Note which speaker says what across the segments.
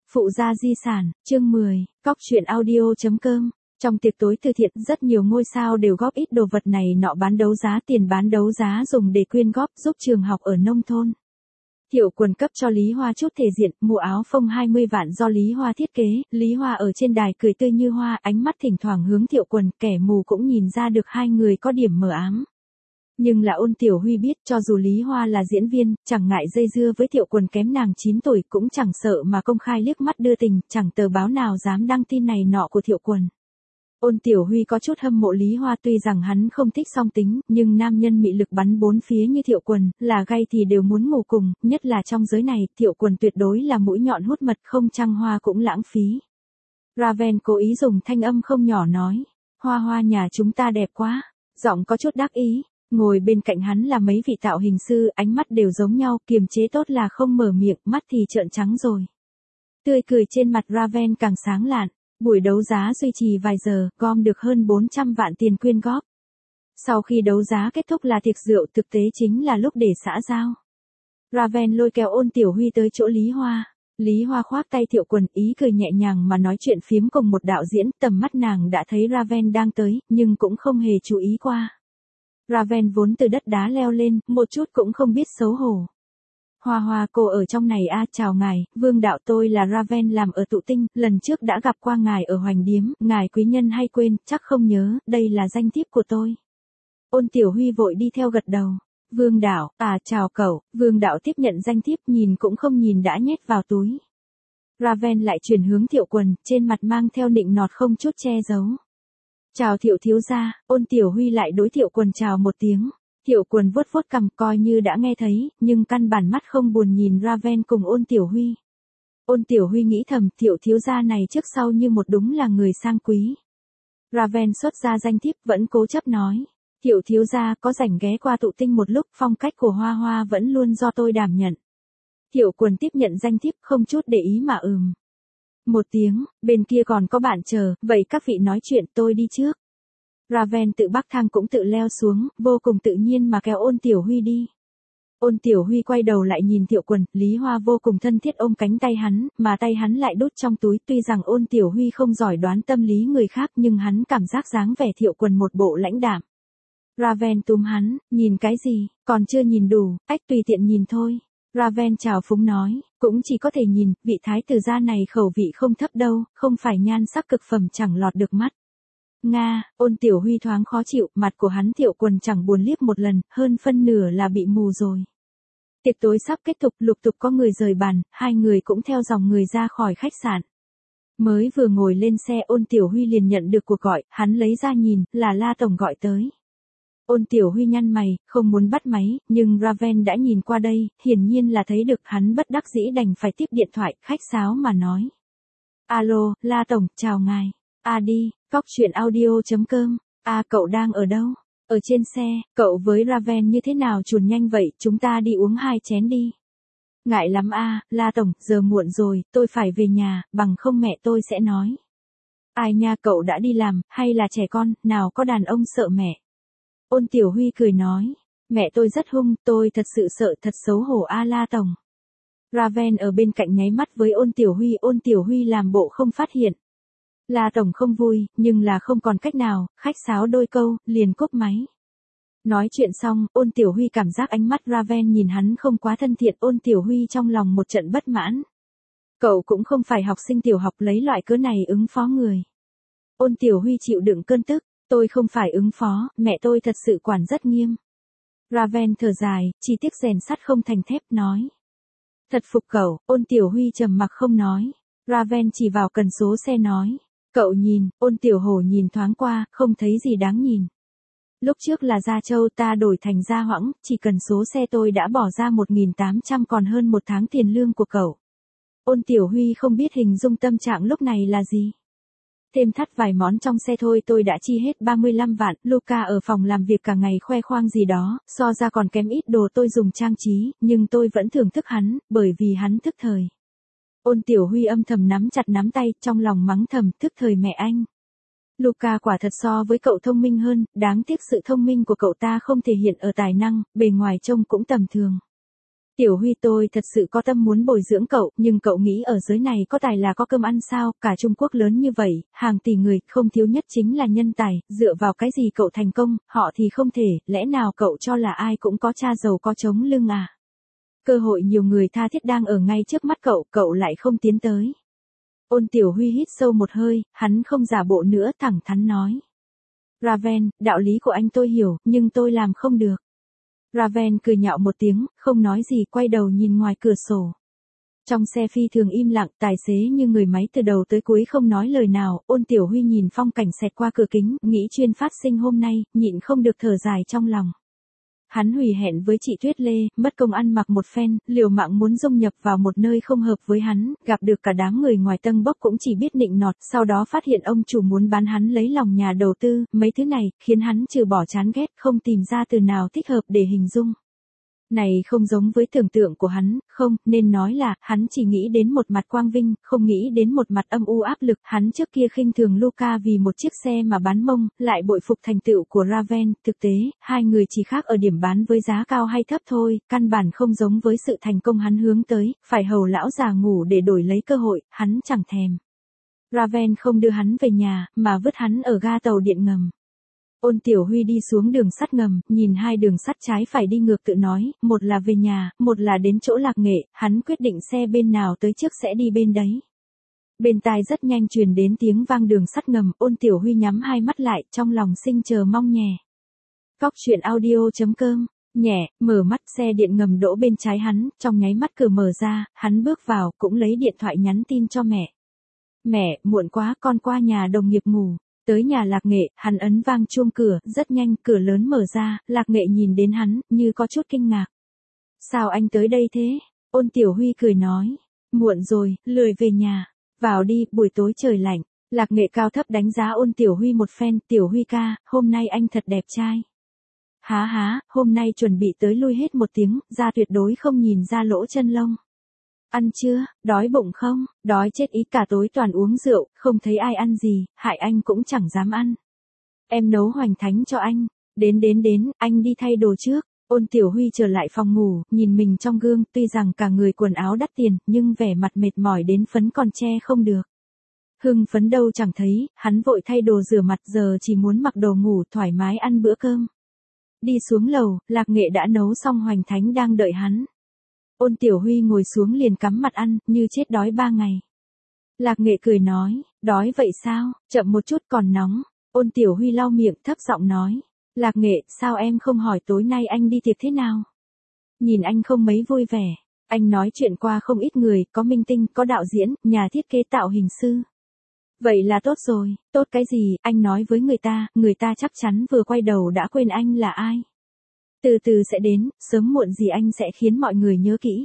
Speaker 1: Phụ gia di sản, chương 10, cóc truyện audio.com. Trong tiệc tối từ thiện, rất nhiều ngôi sao đều góp ít đồ vật này nọ bán đấu giá, tiền bán đấu giá dùng để quyên góp giúp trường học ở nông thôn. Thiệu Quần cấp cho Lý Hoa chút thể diện, mua áo phông 20 vạn do Lý Hoa thiết kế. Lý Hoa ở trên đài cười tươi như hoa, ánh mắt thỉnh thoảng hướng Thiệu Quần, kẻ mù cũng nhìn ra được hai người có điểm mờ ám. Nhưng là Ôn Tiểu Huy biết, cho dù Lý Hoa là diễn viên, chẳng ngại dây dưa với Thiệu Quần kém nàng 9 tuổi, cũng chẳng sợ mà công khai liếc mắt đưa tình, chẳng tờ báo nào dám đăng tin này nọ của Thiệu Quần. Ôn Tiểu Huy có chút hâm mộ Lý Hoa, tuy rằng hắn không thích song tính, nhưng nam nhân mị lực bắn bốn phía như Thiệu Quần, là gay thì đều muốn ngủ cùng, nhất là trong giới này, Thiệu Quần tuyệt đối là mũi nhọn hút mật, không trăng hoa cũng lãng phí. Raven cố ý dùng thanh âm không nhỏ nói, Hoa Hoa nhà chúng ta đẹp quá, giọng có chút đắc ý. Ngồi bên cạnh hắn là mấy vị tạo hình sư, ánh mắt đều giống nhau, kiềm chế tốt là không mở miệng, mắt thì trợn trắng rồi. Tươi cười trên mặt Raven càng sáng lạn. Buổi đấu giá duy trì vài giờ, gom được hơn 400 vạn tiền quyên góp. Sau khi đấu giá kết thúc là tiệc rượu, thực tế chính là lúc để xã giao. Raven lôi kéo Ôn Tiểu Huy tới chỗ Lý Hoa. Lý Hoa khoác tay Thiệu Quần, ý cười nhẹ nhàng mà nói chuyện phiếm cùng một đạo diễn, tầm mắt nàng đã thấy Raven đang tới, nhưng cũng không hề chú ý qua. Raven vốn từ đất đá leo lên, một chút cũng không biết xấu hổ. Hoa Hoa cô ở trong này a, chào ngài, Vương đạo, tôi là Raven làm ở Tụ Tinh, lần trước đã gặp qua ngài ở Hoành Điếm, ngài quý nhân hay quên, chắc không nhớ, đây là danh thiếp của tôi. Ôn Tiểu Huy vội đi theo gật đầu. Vương đạo, chào cậu. Vương đạo tiếp nhận danh thiếp, nhìn cũng không nhìn đã nhét vào túi. Raven lại chuyển hướng Thiệu Quần, trên mặt mang theo nịnh nọt không chút che giấu. Chào Thiệu thiếu gia. Ôn Tiểu Huy lại đối Thiệu Quần chào một tiếng. Thiệu Quần vuốt vuốt cằm coi như đã nghe thấy, nhưng căn bản mắt không buồn nhìn Raven cùng Ôn Tiểu Huy. Ôn Tiểu Huy nghĩ thầm, Thiệu thiếu gia này trước sau như một đúng là người sang quý. Raven xuất ra danh thiếp, vẫn cố chấp nói. Thiệu thiếu gia có rảnh ghé qua Tụ Tinh một lúc, phong cách của Hoa Hoa vẫn luôn do tôi đảm nhận. Thiệu Quần tiếp nhận danh thiếp, không chút để ý mà một tiếng, bên kia còn có bạn chờ, vậy các vị nói chuyện, tôi đi trước. Raven tự bắc thang cũng tự leo xuống, vô cùng tự nhiên mà kéo Ôn Tiểu Huy đi. Ôn Tiểu Huy quay đầu lại nhìn Thiệu Quần, Lý Hoa vô cùng thân thiết ôm cánh tay hắn, mà tay hắn lại đút trong túi, tuy rằng Ôn Tiểu Huy không giỏi đoán tâm lý người khác nhưng hắn cảm giác dáng vẻ Thiệu Quần một bộ lãnh đạm. Raven túm hắn, nhìn cái gì, còn chưa nhìn đủ, tùy tiện nhìn thôi. Raven chào phúng nói, cũng chỉ có thể nhìn, vị thái tử gia này khẩu vị không thấp đâu, không phải nhan sắc cực phẩm chẳng lọt được mắt. Nga, Ôn Tiểu Huy thoáng khó chịu, mặt của hắn Thiệu Quần chẳng buồn liếc một lần, hơn phân nửa là bị mù rồi. Tiệc tối sắp kết thúc, lục tục có người rời bàn, hai người cũng theo dòng người ra khỏi khách sạn. Mới vừa ngồi lên xe, Ôn Tiểu Huy liền nhận được cuộc gọi, hắn lấy ra nhìn, là La Tổng gọi tới. Ôn Tiểu Huy nhăn mày, không muốn bắt máy, nhưng Raven đã nhìn qua đây, hiển nhiên là thấy được, hắn bất đắc dĩ đành phải tiếp điện thoại, khách sáo mà nói. Alo, La Tổng, chào ngài. Đi, cóc truyện audio.com. Cậu đang ở đâu? Ở trên xe, cậu với Raven như thế nào chuồn nhanh vậy, chúng ta đi uống 2 chén đi. Ngại lắm La Tổng, giờ muộn rồi, tôi phải về nhà, bằng không mẹ tôi sẽ nói. Ai nha, cậu đã đi làm, hay là trẻ con, nào có đàn ông sợ mẹ. Ôn Tiểu Huy cười nói, mẹ tôi rất hung, tôi thật sự sợ, thật xấu hổ La Tổng. Raven ở bên cạnh nháy mắt với Ôn Tiểu Huy làm bộ không phát hiện. La Tổng không vui, nhưng là không còn cách nào, khách sáo đôi câu, liền cúp máy. Nói chuyện xong, Ôn Tiểu Huy cảm giác ánh mắt Raven nhìn hắn không quá thân thiện, Ôn Tiểu Huy trong lòng một trận bất mãn. Cậu cũng không phải học sinh tiểu học lấy loại cớ này ứng phó người. Ôn Tiểu Huy chịu đựng cơn tức, tôi không phải ứng phó, mẹ tôi thật sự quản rất nghiêm. Raven thở dài, chỉ tiếc rèn sắt không thành thép, nói. Thật phục cậu, Ôn Tiểu Huy trầm mặc không nói. Raven chỉ vào cần số xe nói. Cậu nhìn, Ôn Tiểu Hổ nhìn thoáng qua, không thấy gì đáng nhìn. Lúc trước là Gia Châu, ta đổi thành Gia Hoãng, chỉ cần số xe tôi đã bỏ ra 1.800 còn hơn 1 tháng tiền lương của cậu. Ôn Tiểu Huy không biết hình dung tâm trạng lúc này là gì. Thêm thắt vài món trong xe thôi tôi đã chi hết 35 vạn, Luca ở phòng làm việc cả ngày khoe khoang gì đó, so ra còn kém ít đồ tôi dùng trang trí, nhưng tôi vẫn thưởng thức hắn, bởi vì hắn thức thời. Ôn Tiểu Huy âm thầm nắm chặt nắm tay, trong lòng mắng thầm, thức thời mẹ anh. Luca quả thật so với cậu thông minh hơn, đáng tiếc sự thông minh của cậu ta không thể hiện ở tài năng, bề ngoài trông cũng tầm thường. Tiểu Huy tôi thật sự có tâm muốn bồi dưỡng cậu, nhưng cậu nghĩ ở giới này có tài là có cơm ăn sao, cả Trung Quốc lớn như vậy, hàng tỷ người, không thiếu nhất chính là nhân tài, dựa vào cái gì cậu thành công, họ thì không thể, lẽ nào cậu cho là ai cũng có cha giàu có chống lưng à? Cơ hội nhiều người tha thiết đang ở ngay trước mắt cậu lại không tiến tới. Ôn Tiểu Huy hít sâu một hơi, hắn không giả bộ nữa thẳng thắn nói. Raven, đạo lý của anh tôi hiểu, nhưng tôi làm không được. Raven cười nhạo một tiếng, không nói gì quay đầu nhìn ngoài cửa sổ. Trong xe phi thường im lặng, tài xế như người máy từ đầu tới cuối không nói lời nào, Ôn Tiểu Huy nhìn phong cảnh xẹt qua cửa kính, nghĩ chuyên phát sinh hôm nay, nhịn không được thở dài trong lòng. Hắn hủy hẹn với chị Tuyết Lê, mất công ăn mặc một phen, liều mạng muốn dung nhập vào một nơi không hợp với hắn, gặp được cả đám người ngoài Tân Bốc cũng chỉ biết nịnh nọt, sau đó phát hiện ông chủ muốn bán hắn lấy lòng nhà đầu tư, mấy thứ này, khiến hắn trừ bỏ chán ghét, không tìm ra từ nào thích hợp để hình dung. Này không giống với tưởng tượng của hắn, không, nên nói là, hắn chỉ nghĩ đến một mặt quang vinh, không nghĩ đến một mặt âm u áp lực, hắn trước kia khinh thường Luca vì một chiếc xe mà bán mông, lại bội phục thành tựu của Raven, thực tế, hai người chỉ khác ở điểm bán với giá cao hay thấp thôi, căn bản không giống với sự thành công hắn hướng tới, phải hầu lão già ngủ để đổi lấy cơ hội, hắn chẳng thèm. Raven không đưa hắn về nhà, mà vứt hắn ở ga tàu điện ngầm. Ôn Tiểu Huy đi xuống đường sắt ngầm, nhìn hai đường sắt trái phải đi ngược tự nói, một là về nhà, một là đến chỗ Lạc Nghệ, hắn quyết định xe bên nào tới trước sẽ đi bên đấy. Bên tai rất nhanh truyền đến tiếng vang đường sắt ngầm, Ôn Tiểu Huy nhắm hai mắt lại, trong lòng sinh chờ mong nhè. Cóc truyện audio.com, nhẹ, mở mắt xe điện ngầm đỗ bên trái hắn, trong nháy mắt cửa mở ra, hắn bước vào, cũng lấy điện thoại nhắn tin cho mẹ. Mẹ, muộn quá, con qua nhà đồng nghiệp ngủ. Tới nhà Lạc Nghệ, hắn ấn vang chuông cửa, rất nhanh, cửa lớn mở ra, Lạc Nghệ nhìn đến hắn, như có chút kinh ngạc. Sao anh tới đây thế? Ôn Tiểu Huy cười nói. Muộn rồi, lười về nhà. Vào đi, buổi tối trời lạnh. Lạc Nghệ cao thấp đánh giá Ôn Tiểu Huy một phen, Tiểu Huy ca, hôm nay anh thật đẹp trai. Há, hôm nay chuẩn bị tới lui hết một tiếng, da tuyệt đối không nhìn ra lỗ chân lông. Ăn chưa, đói bụng không, đói chết ý cả tối toàn uống rượu, không thấy ai ăn gì, hại anh cũng chẳng dám ăn. Em nấu hoành thánh cho anh, đến, anh đi thay đồ trước. Ôn Tiểu Huy trở lại phòng ngủ, nhìn mình trong gương, tuy rằng cả người quần áo đắt tiền, nhưng vẻ mặt mệt mỏi đến phấn còn che không được. Hưng phấn đâu chẳng thấy, hắn vội thay đồ rửa mặt giờ chỉ muốn mặc đồ ngủ thoải mái ăn bữa cơm. Đi xuống lầu, Lạc Nghệ đã nấu xong hoành thánh đang đợi hắn. Ôn Tiểu Huy ngồi xuống liền cắm mặt ăn, như chết đói 3 ngày. Lạc Nghệ cười nói, đói vậy sao, chậm một chút còn nóng. Ôn Tiểu Huy lau miệng thấp giọng nói, Lạc Nghệ, sao em không hỏi tối nay anh đi tiệc thế nào? Nhìn anh không mấy vui vẻ, anh nói chuyện qua không ít người, có minh tinh, có đạo diễn, nhà thiết kế tạo hình sư. Vậy là tốt rồi, tốt cái gì, anh nói với người ta chắc chắn vừa quay đầu đã quên anh là ai. Từ từ sẽ đến, sớm muộn gì anh sẽ khiến mọi người nhớ kỹ.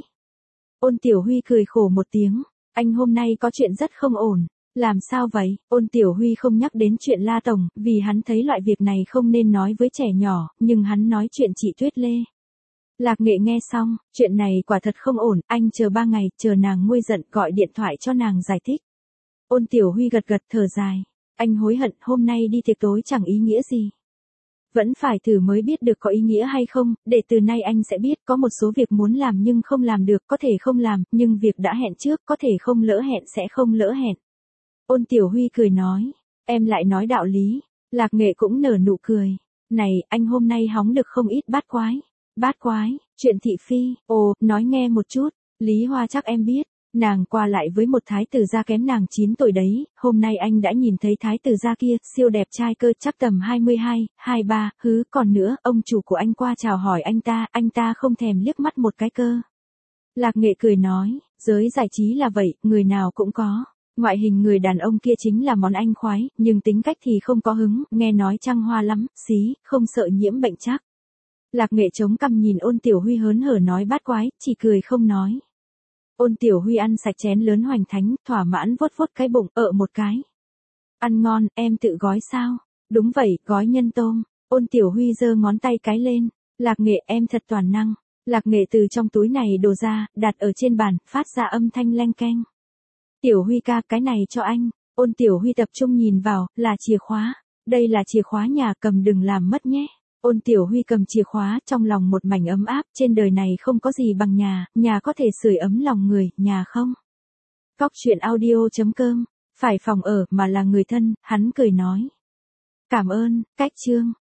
Speaker 1: Ôn Tiểu Huy cười khổ một tiếng, anh hôm nay có chuyện rất không ổn. Làm sao vậy? Ôn Tiểu Huy không nhắc đến chuyện La Tổng, vì hắn thấy loại việc này không nên nói với trẻ nhỏ, nhưng hắn nói chuyện chị Tuyết Lê. Lạc Nghệ nghe xong, chuyện này quả thật không ổn, anh chờ 3 ngày, chờ nàng nguôi giận gọi điện thoại cho nàng giải thích. Ôn Tiểu Huy gật thở dài, anh hối hận hôm nay đi tiệc tối chẳng ý nghĩa gì. Vẫn phải thử mới biết được có ý nghĩa hay không, để từ nay anh sẽ biết có một số việc muốn làm nhưng không làm được, có thể không làm, nhưng việc đã hẹn trước, có thể không lỡ hẹn sẽ không lỡ hẹn. Ôn Tiểu Huy cười nói, em lại nói đạo lý. Lạc Nghệ cũng nở nụ cười. Này, anh hôm nay hóng được không ít bát quái. Bát quái, chuyện thị phi, ồ, nói nghe một chút. Lý Hoa chắc em biết. Nàng qua lại với một thái tử gia kém nàng 9 tuổi đấy, hôm nay anh đã nhìn thấy thái tử gia kia, siêu đẹp trai cơ, chắc tầm 22, 23, còn nữa, ông chủ của anh qua chào hỏi anh ta không thèm liếc mắt một cái cơ. Lạc Nghệ cười nói, giới giải trí là vậy, người nào cũng có. Ngoại hình người đàn ông kia chính là món anh khoái, nhưng tính cách thì không có hứng, nghe nói trăng hoa lắm, xí, không sợ nhiễm bệnh chắc. Lạc Nghệ chống cằm nhìn Ôn Tiểu Huy hớn hở nói bát quái, chỉ cười không nói. Ôn Tiểu Huy ăn sạch chén lớn hoành thánh, thỏa mãn vuốt cái bụng, một cái. Ăn ngon, em tự gói sao? Đúng vậy, gói nhân tôm. Ôn Tiểu Huy giơ ngón tay cái lên. Lạc Nghệ em thật toàn năng. Lạc Nghệ từ trong túi này đổ ra, đặt ở trên bàn, phát ra âm thanh leng keng. Tiểu Huy ca, cái này cho anh. Ôn Tiểu Huy tập trung nhìn vào, là chìa khóa. Đây là chìa khóa nhà, cầm đừng làm mất nhé. Ôn Tiểu Huy cầm chìa khóa, trong lòng một mảnh ấm áp, trên đời này không có gì bằng nhà, nhà có thể sưởi ấm lòng người, nhà không. Góc chuyện audio.com, phải phòng ở mà là người thân, hắn cười nói. Cảm ơn, cách chương.